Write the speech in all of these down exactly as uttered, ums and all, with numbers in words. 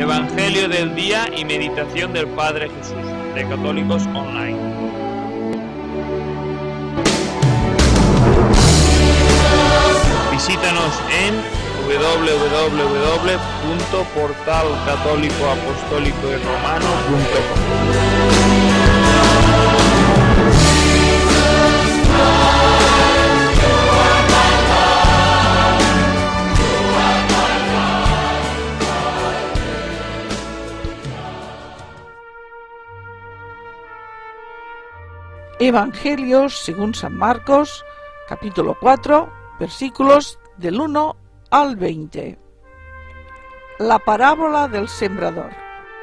Evangelio del día y meditación del Padre Jesús, de Católicos Online. Visítanos en doble u doble u doble u punto portal católico apostólico y romano punto com. Evangelio según San Marcos, capítulo cuatro, versículos del uno al veinte. La parábola del sembrador.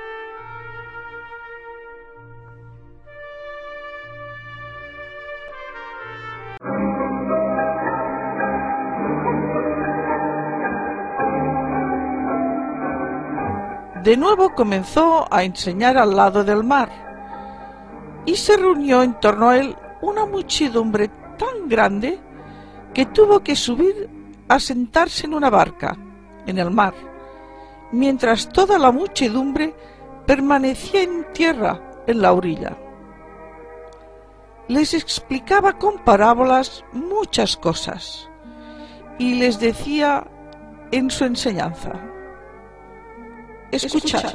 De nuevo comenzó a enseñar al lado del mar. Y se reunió en torno a él una muchedumbre tan grande que tuvo que subir a sentarse en una barca, en el mar, mientras toda la muchedumbre permanecía en tierra, en la orilla. Les explicaba con parábolas muchas cosas y les decía en su enseñanza: escuchad,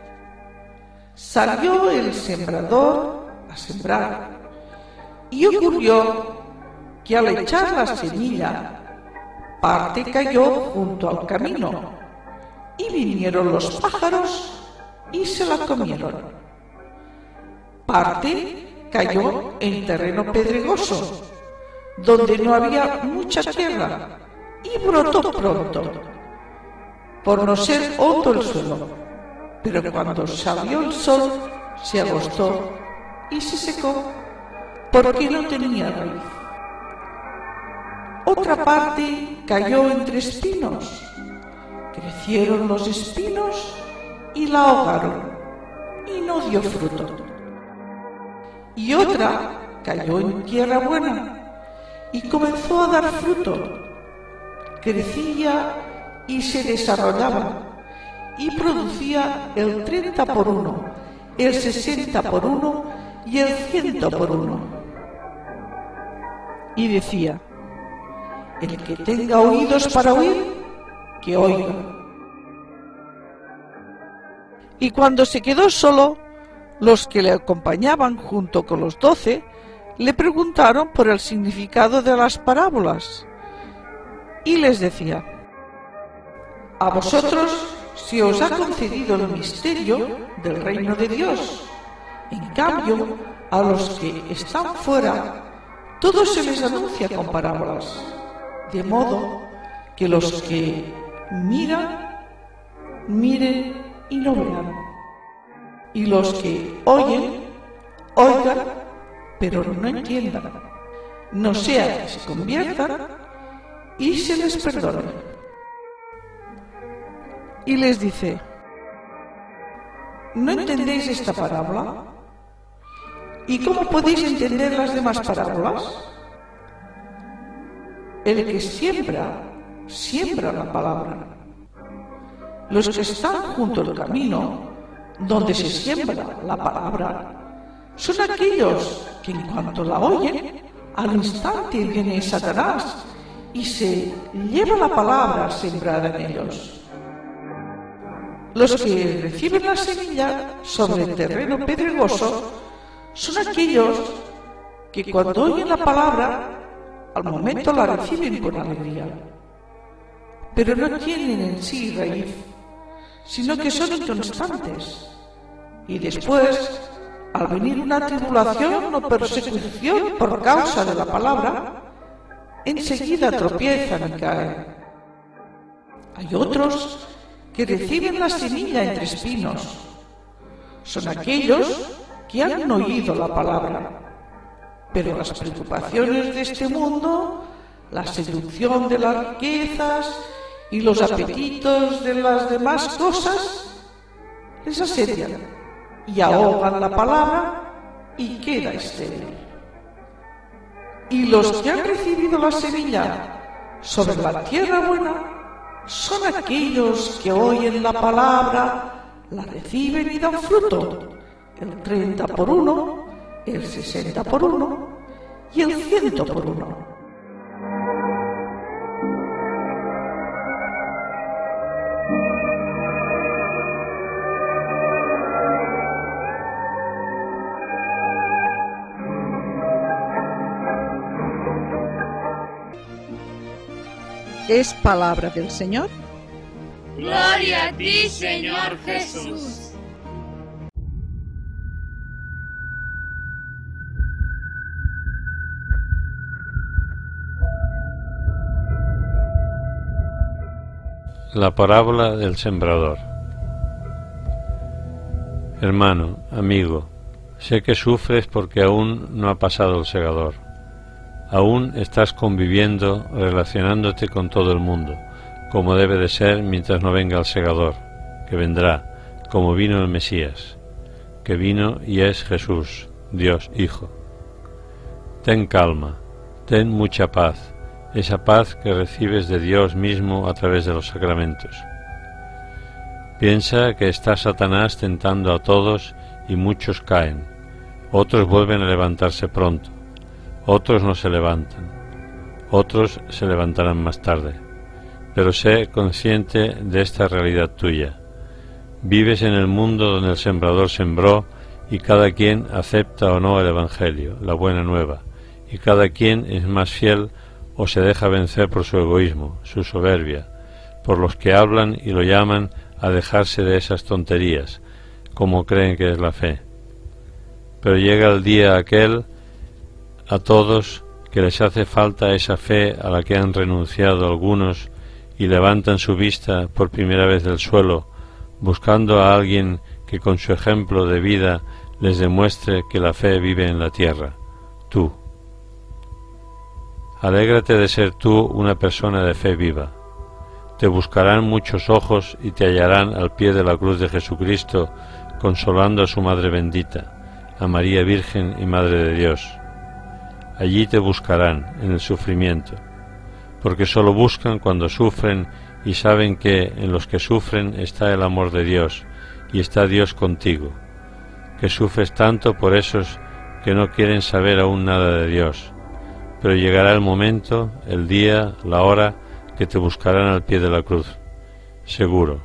salió el sembrador a sembrar, y ocurrió que al echar la semilla, parte cayó junto al camino, y vinieron los pájaros y se la comieron. Parte cayó en terreno pedregoso, donde no había mucha tierra, y brotó pronto, por no ser hondo el suelo, pero cuando salió el sol se agostó y se secó, porque no tenía raíz. Otra parte cayó entre espinos. Crecieron los espinos y la ahogaron, y no dio fruto. Y otra cayó en tierra buena, y comenzó a dar fruto. Crecía y se desarrollaba, y producía el treinta por uno, el sesenta por uno y el ciento por uno. Y decía: el que tenga oídos para oír, que oiga. Y cuando se quedó solo, los que le acompañaban junto con los doce le preguntaron por el significado de las parábolas. Y les decía: a vosotros se os ha concedido el misterio del reino de Dios. En cambio, a los que están fuera, todo se les anuncia con parábolas, de modo que los que miran, miren y no vean, y los que oyen, oigan, pero no entiendan, no sea que se conviertan y se les perdone. Y les dice: ¿no entendéis esta parábola? ¿Y cómo podéis entender las demás parábolas? El que siembra, siembra la palabra. Los que están junto al camino, donde se siembra la palabra, son aquellos que en cuanto la oyen, al instante viene Satanás y se lleva la palabra sembrada en ellos. Los que reciben la semilla sobre el terreno pedregoso son aquellos que cuando oyen la palabra, al momento la reciben con alegría, pero no tienen en sí raíz, sino que son inconstantes, y después, al venir una tribulación o persecución por causa de la palabra, enseguida tropiezan y caen. Hay otros que reciben la semilla entre espinos. Son aquellos que han oído la palabra, pero las preocupaciones de este mundo, la seducción de las riquezas y los apetitos de las demás cosas les asedian y ahogan la palabra y queda estéril. Y los que han recibido la semilla sobre la tierra buena son aquellos que oyen la palabra, la reciben y dan fruto, el treinta por uno, el sesenta por uno y el ciento por uno. Es palabra del Señor. Gloria a ti, Señor Jesús. La parábola del sembrador. Hermano, amigo, sé que sufres porque aún no ha pasado el segador. Aún estás conviviendo, relacionándote con todo el mundo, como debe de ser mientras no venga el segador, que vendrá, como vino el Mesías, que vino y es Jesús, Dios Hijo. Ten calma, ten mucha paz, esa paz que recibes de Dios mismo a través de los sacramentos. Piensa que está Satanás tentando a todos y muchos caen, otros vuelven a levantarse pronto. Otros no se levantan, otros se levantarán más tarde, pero sé consciente de esta realidad tuya. Vives en el mundo donde el sembrador sembró y cada quien acepta o no el Evangelio, la buena nueva, y cada quien es más fiel o se deja vencer por su egoísmo, su soberbia, por los que hablan y lo llaman a dejarse de esas tonterías, como creen que es la fe. Pero llega el día aquel a todos que les hace falta esa fe a la que han renunciado algunos y levantan su vista por primera vez del suelo, buscando a alguien que con su ejemplo de vida les demuestre que la fe vive en la tierra, tú. Alégrate de ser tú una persona de fe viva. Te buscarán muchos ojos y te hallarán al pie de la cruz de Jesucristo, consolando a su Madre bendita, a María Virgen y Madre de Dios. Allí te buscarán, en el sufrimiento, porque sólo buscan cuando sufren y saben que en los que sufren está el amor de Dios y está Dios contigo, que sufres tanto por esos que no quieren saber aún nada de Dios, pero llegará el momento, el día, la hora, que te buscarán al pie de la cruz, seguro.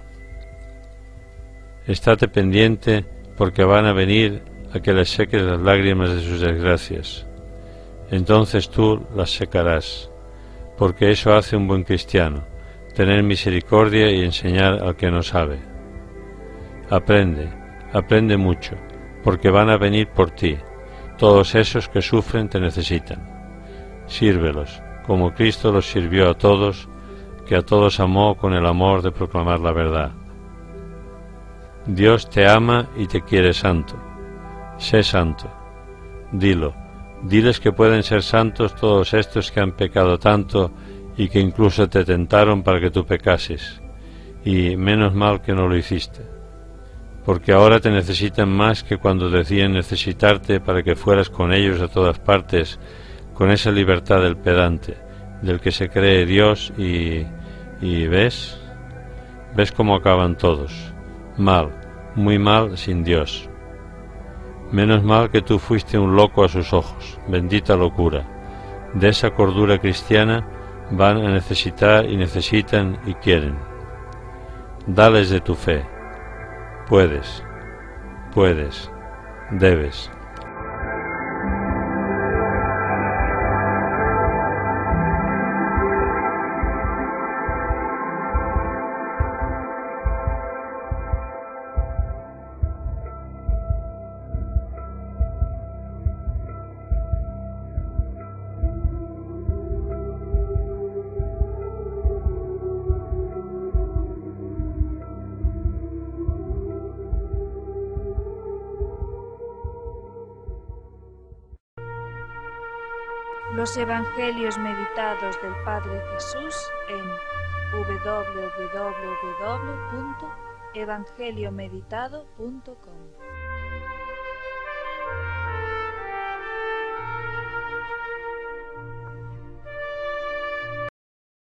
Estate pendiente porque van a venir a que les seques las lágrimas de sus desgracias. Entonces tú las secarás, porque eso hace un buen cristiano, tener misericordia y enseñar al que no sabe. Aprende, aprende mucho, porque van a venir por ti, todos esos que sufren te necesitan. Sírvelos, como Cristo los sirvió a todos, que a todos amó con el amor de proclamar la verdad. Dios te ama y te quiere santo. Sé santo. Dilo. Diles que pueden ser santos todos estos que han pecado tanto y que incluso te tentaron para que tú pecases, y menos mal que no lo hiciste, porque ahora te necesitan más que cuando decían necesitarte para que fueras con ellos a todas partes, con esa libertad del pedante, del que se cree Dios y... y ¿ves? ¿Ves cómo acaban todos? Mal, muy mal sin Dios. Menos mal que tú fuiste un loco a sus ojos, bendita locura. De esa cordura cristiana van a necesitar y necesitan y quieren. Dales de tu fe. Puedes, puedes, debes. Los Evangelios meditados del Padre Jesús en doble u doble u doble u punto evangeliomeditado punto com.